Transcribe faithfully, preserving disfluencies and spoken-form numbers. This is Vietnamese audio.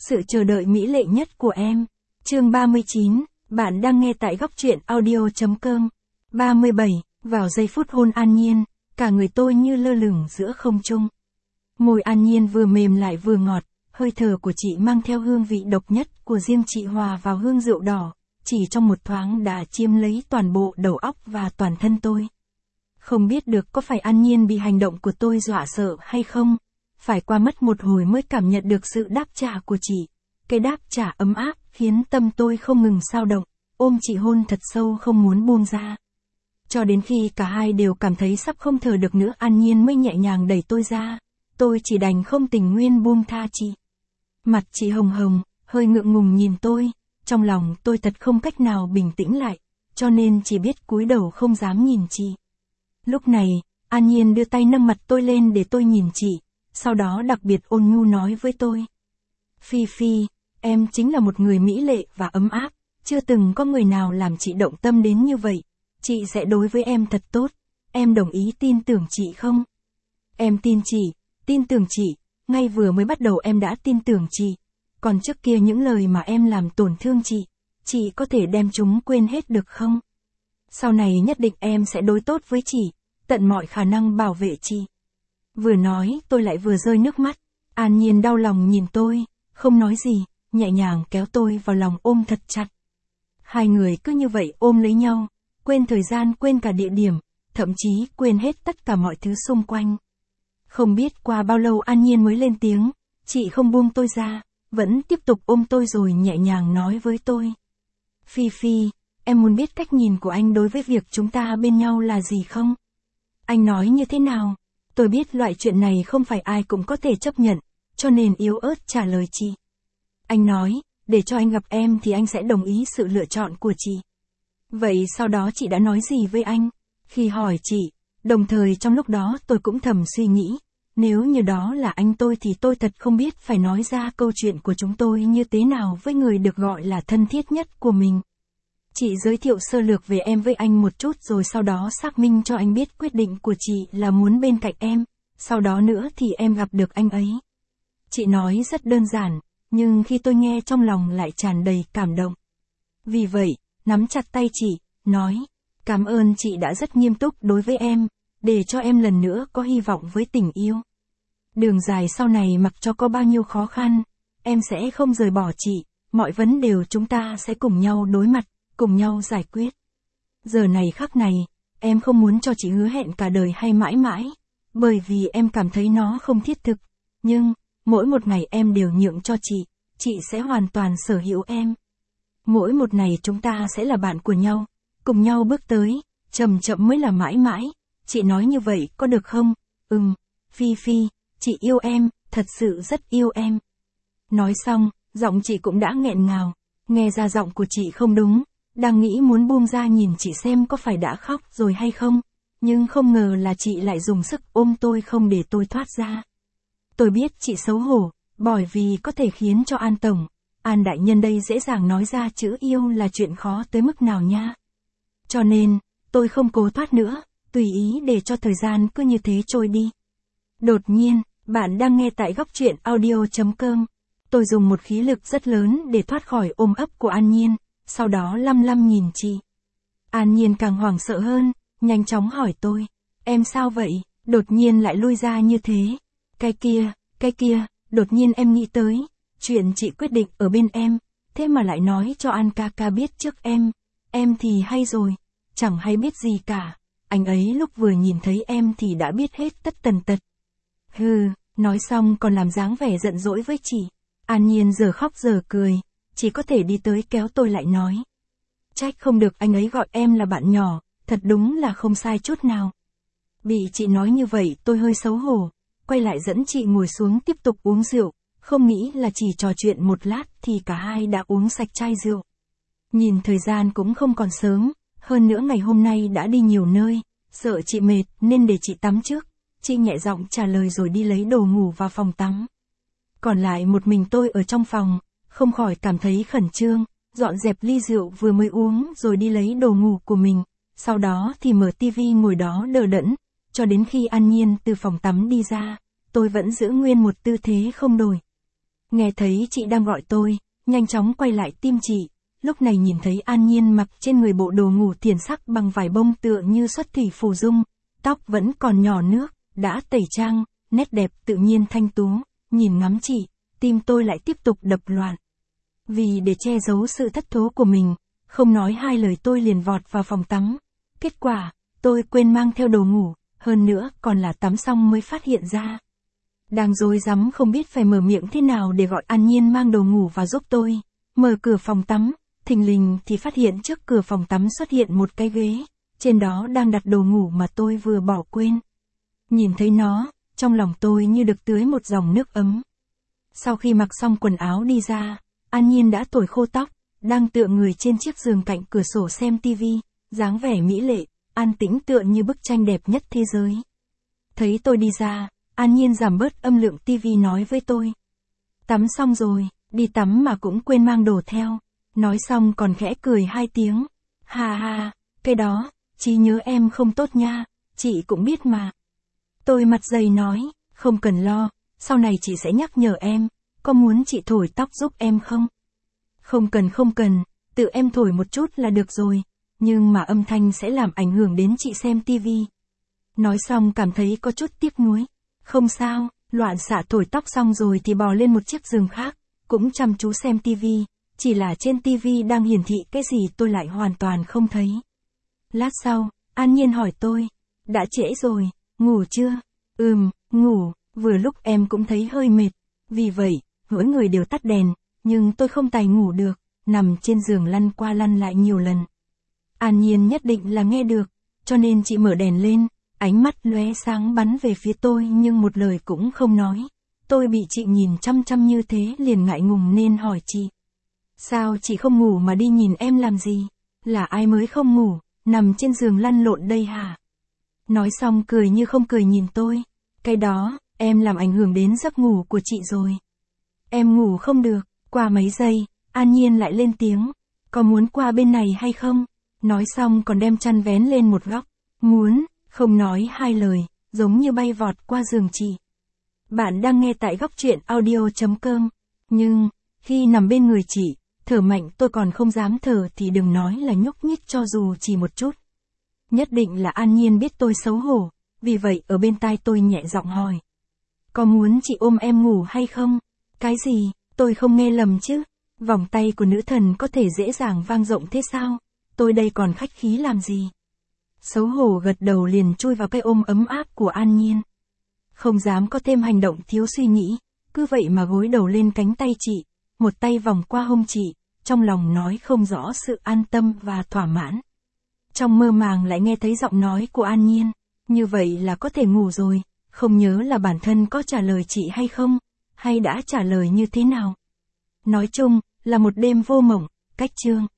Sự chờ đợi mỹ lệ nhất của em. Chương ba mươi chín, bạn đang nghe tại góc truyện audio.com. ba mươi bảy, vào giây phút hôn An Nhiên, cả người tôi như lơ lửng giữa không trung. Môi An Nhiên vừa mềm lại vừa ngọt, hơi thở của chị mang theo hương vị độc nhất của riêng chị hòa vào hương rượu đỏ, chỉ trong một thoáng đã chiếm lấy toàn bộ đầu óc và toàn thân tôi. Không biết được có phải An Nhiên bị hành động của tôi dọa sợ hay không, phải qua mất một hồi mới cảm nhận được sự đáp trả của chị. Cái đáp trả ấm áp khiến tâm tôi không ngừng xao động, ôm chị hôn thật sâu không muốn buông ra. Cho đến khi cả hai đều cảm thấy sắp không thở được nữa, An Nhiên mới nhẹ nhàng đẩy tôi ra. Tôi chỉ đành không tình nguyên buông tha chị. Mặt chị hồng hồng, hơi ngượng ngùng nhìn tôi, trong lòng tôi thật không cách nào bình tĩnh lại, cho nên chỉ biết cúi đầu không dám nhìn chị. Lúc này, An Nhiên đưa tay nâng mặt tôi lên để tôi nhìn chị, sau đó đặc biệt ôn nhu nói với tôi. Phi Phi, em chính là một người mỹ lệ và ấm áp, chưa từng có người nào làm chị động tâm đến như vậy. Chị sẽ đối với em thật tốt, em đồng ý tin tưởng chị không? Em tin chị, tin tưởng chị, ngay vừa mới bắt đầu em đã tin tưởng chị. Còn trước kia những lời mà em làm tổn thương chị, chị có thể đem chúng quên hết được không? Sau này nhất định em sẽ đối tốt với chị, tận mọi khả năng bảo vệ chị. Vừa nói tôi lại vừa rơi nước mắt. An Nhiên đau lòng nhìn tôi, không nói gì, nhẹ nhàng kéo tôi vào lòng ôm thật chặt. Hai người cứ như vậy ôm lấy nhau, quên thời gian, quên cả địa điểm, thậm chí quên hết tất cả mọi thứ xung quanh. Không biết qua bao lâu An Nhiên mới lên tiếng, chị không buông tôi ra, vẫn tiếp tục ôm tôi rồi nhẹ nhàng nói với tôi. Phi Phi, em muốn biết cách nhìn của anh đối với việc chúng ta bên nhau là gì không? Anh nói như thế nào? Tôi biết loại chuyện này không phải ai cũng có thể chấp nhận, cho nên yếu ớt trả lời chị. Anh nói, để cho anh gặp em thì anh sẽ đồng ý sự lựa chọn của chị. Vậy sau đó chị đã nói gì với anh? Khi hỏi chị, đồng thời trong lúc đó tôi cũng thầm suy nghĩ, nếu như đó là anh tôi thì tôi thật không biết phải nói ra câu chuyện của chúng tôi như thế nào với người được gọi là thân thiết nhất của mình. Chị giới thiệu sơ lược về em với anh một chút rồi sau đó xác minh cho anh biết quyết định của chị là muốn bên cạnh em, sau đó nữa thì em gặp được anh ấy. Chị nói rất đơn giản, nhưng khi tôi nghe trong lòng lại tràn đầy cảm động. Vì vậy, nắm chặt tay chị, nói, cảm ơn chị đã rất nghiêm túc đối với em, để cho em lần nữa có hy vọng với tình yêu. Đường dài sau này mặc cho có bao nhiêu khó khăn, em sẽ không rời bỏ chị, mọi vấn đề chúng ta sẽ cùng nhau đối mặt, cùng nhau giải quyết. Giờ này khắc này, em không muốn cho chị hứa hẹn cả đời hay mãi mãi, bởi vì em cảm thấy nó không thiết thực, nhưng, mỗi một ngày em đều nhượng cho chị, chị sẽ hoàn toàn sở hữu em. Mỗi một ngày chúng ta sẽ là bạn của nhau, cùng nhau bước tới, chậm chậm mới là mãi mãi, chị nói như vậy có được không? Ừm, Phi Phi, chị yêu em, thật sự rất yêu em. Nói xong, giọng chị cũng đã nghẹn ngào, nghe ra giọng của chị không đúng, đang nghĩ muốn buông ra nhìn chị xem có phải đã khóc rồi hay không, nhưng không ngờ là chị lại dùng sức ôm tôi không để tôi thoát ra. Tôi biết chị xấu hổ, bởi vì có thể khiến cho An Tổng, An Đại Nhân đây dễ dàng nói ra chữ yêu là chuyện khó tới mức nào nha. Cho nên, tôi không cố thoát nữa, tùy ý để cho thời gian cứ như thế trôi đi. Đột nhiên, bạn đang nghe tại góc truyện audio.com. Tôi dùng một khí lực rất lớn để thoát khỏi ôm ấp của An Nhiên, sau đó lăm lăm nhìn chị. An Nhiên càng hoảng sợ hơn, nhanh chóng hỏi tôi, em sao vậy, đột nhiên lại lui ra như thế. Cái kia, cái kia, đột nhiên em nghĩ tới, chuyện chị quyết định ở bên em, thế mà lại nói cho An ca ca biết trước em, em thì hay rồi, chẳng hay biết gì cả, anh ấy lúc vừa nhìn thấy em thì đã biết hết tất tần tật. Hừ, nói xong còn làm dáng vẻ giận dỗi với chị. An Nhiên giờ khóc giờ cười, chỉ có thể đi tới kéo tôi lại nói. Trách không được anh ấy gọi em là bạn nhỏ, thật đúng là không sai chút nào. Bị chị nói như vậy tôi hơi xấu hổ, quay lại dẫn chị ngồi xuống tiếp tục uống rượu, không nghĩ là chỉ trò chuyện một lát thì cả hai đã uống sạch chai rượu. Nhìn thời gian cũng không còn sớm, hơn nữa ngày hôm nay đã đi nhiều nơi, sợ chị mệt nên để chị tắm trước, chị nhẹ giọng trả lời rồi đi lấy đồ ngủ vào phòng tắm. Còn lại một mình tôi ở trong phòng, không khỏi cảm thấy khẩn trương, dọn dẹp ly rượu vừa mới uống rồi đi lấy đồ ngủ của mình, sau đó thì mở tivi ngồi đó đờ đẫn, cho đến khi An Nhiên từ phòng tắm đi ra, tôi vẫn giữ nguyên một tư thế không đổi. Nghe thấy chị đang gọi tôi, nhanh chóng quay lại tim chị, lúc này nhìn thấy An Nhiên mặc trên người bộ đồ ngủ tiền sắc bằng vải bông tựa như xuất thủy phù dung, tóc vẫn còn nhỏ nước, đã tẩy trang, nét đẹp tự nhiên thanh tú, nhìn ngắm chị, tim tôi lại tiếp tục đập loạn. Vì để che giấu sự thất thố của mình, không nói hai lời tôi liền vọt vào phòng tắm. Kết quả, tôi quên mang theo đồ ngủ, hơn nữa còn là tắm xong mới phát hiện ra. Đang rối rắm không biết phải mở miệng thế nào để gọi An Nhiên mang đồ ngủ vào giúp tôi. Mở cửa phòng tắm, thình lình thì phát hiện trước cửa phòng tắm xuất hiện một cái ghế, trên đó đang đặt đồ ngủ mà tôi vừa bỏ quên. Nhìn thấy nó, trong lòng tôi như được tưới một dòng nước ấm. Sau khi mặc xong quần áo đi ra, An Nhiên đã thổi khô tóc, đang tựa người trên chiếc giường cạnh cửa sổ xem tivi, dáng vẻ mỹ lệ, an tĩnh tựa như bức tranh đẹp nhất thế giới. Thấy tôi đi ra, An Nhiên giảm bớt âm lượng tivi nói với tôi. Tắm xong rồi, đi tắm mà cũng quên mang đồ theo. Nói xong còn khẽ cười hai tiếng. Hà hà, cái đó, trí nhớ em không tốt nha, chị cũng biết mà. Tôi mặt dày nói, không cần lo, sau này chị sẽ nhắc nhở em, có muốn chị thổi tóc giúp em không? Không cần không cần, tự em thổi một chút là được rồi, nhưng mà âm thanh sẽ làm ảnh hưởng đến chị xem tivi. Nói xong cảm thấy có chút tiếc nuối. Không sao, loạn xạ thổi tóc xong rồi thì bò lên một chiếc giường khác, cũng chăm chú xem tivi, chỉ là trên tivi đang hiển thị cái gì tôi lại hoàn toàn không thấy. Lát sau, An Nhiên hỏi tôi, đã trễ rồi, ngủ chưa? Ừm, ngủ, vừa lúc em cũng thấy hơi mệt, vì vậy, mỗi người đều tắt đèn, nhưng tôi không tài ngủ được, nằm trên giường lăn qua lăn lại nhiều lần. An Nhiên nhất định là nghe được, cho nên chị mở đèn lên, ánh mắt lóe sáng bắn về phía tôi nhưng một lời cũng không nói. Tôi bị chị nhìn chăm chăm như thế liền ngại ngùng nên hỏi chị. Sao chị không ngủ mà đi nhìn em làm gì? Là ai mới không ngủ, nằm trên giường lăn lộn đây hả? Nói xong cười như không cười nhìn tôi. Cái đó, em làm ảnh hưởng đến giấc ngủ của chị rồi. Em ngủ không được, qua mấy giây, An Nhiên lại lên tiếng. Có muốn qua bên này hay không? Nói xong còn đem chăn vén lên một góc. Muốn, không nói hai lời, giống như bay vọt qua giường chị. Bạn đang nghe tại góc truyện audio chấm com. Nhưng, khi nằm bên người chị, thở mạnh tôi còn không dám thở thì đừng nói là nhúc nhích cho dù chỉ một chút. Nhất định là An Nhiên biết tôi xấu hổ, vì vậy ở bên tai tôi nhẹ giọng hỏi. Có muốn chị ôm em ngủ hay không? Cái gì, tôi không nghe lầm chứ? Vòng tay của nữ thần có thể dễ dàng vang rộng thế sao? Tôi đây còn khách khí làm gì? Xấu hổ gật đầu liền chui vào cái ôm ấm áp của An Nhiên. Không dám có thêm hành động thiếu suy nghĩ, cứ vậy mà gối đầu lên cánh tay chị, một tay vòng qua hông chị, trong lòng nói không rõ sự an tâm và thỏa mãn. Trong mơ màng lại nghe thấy giọng nói của An Nhiên, như vậy là có thể ngủ rồi, không nhớ là bản thân có trả lời chị hay không, hay đã trả lời như thế nào. Nói chung, là một đêm vô mộng, cách chương.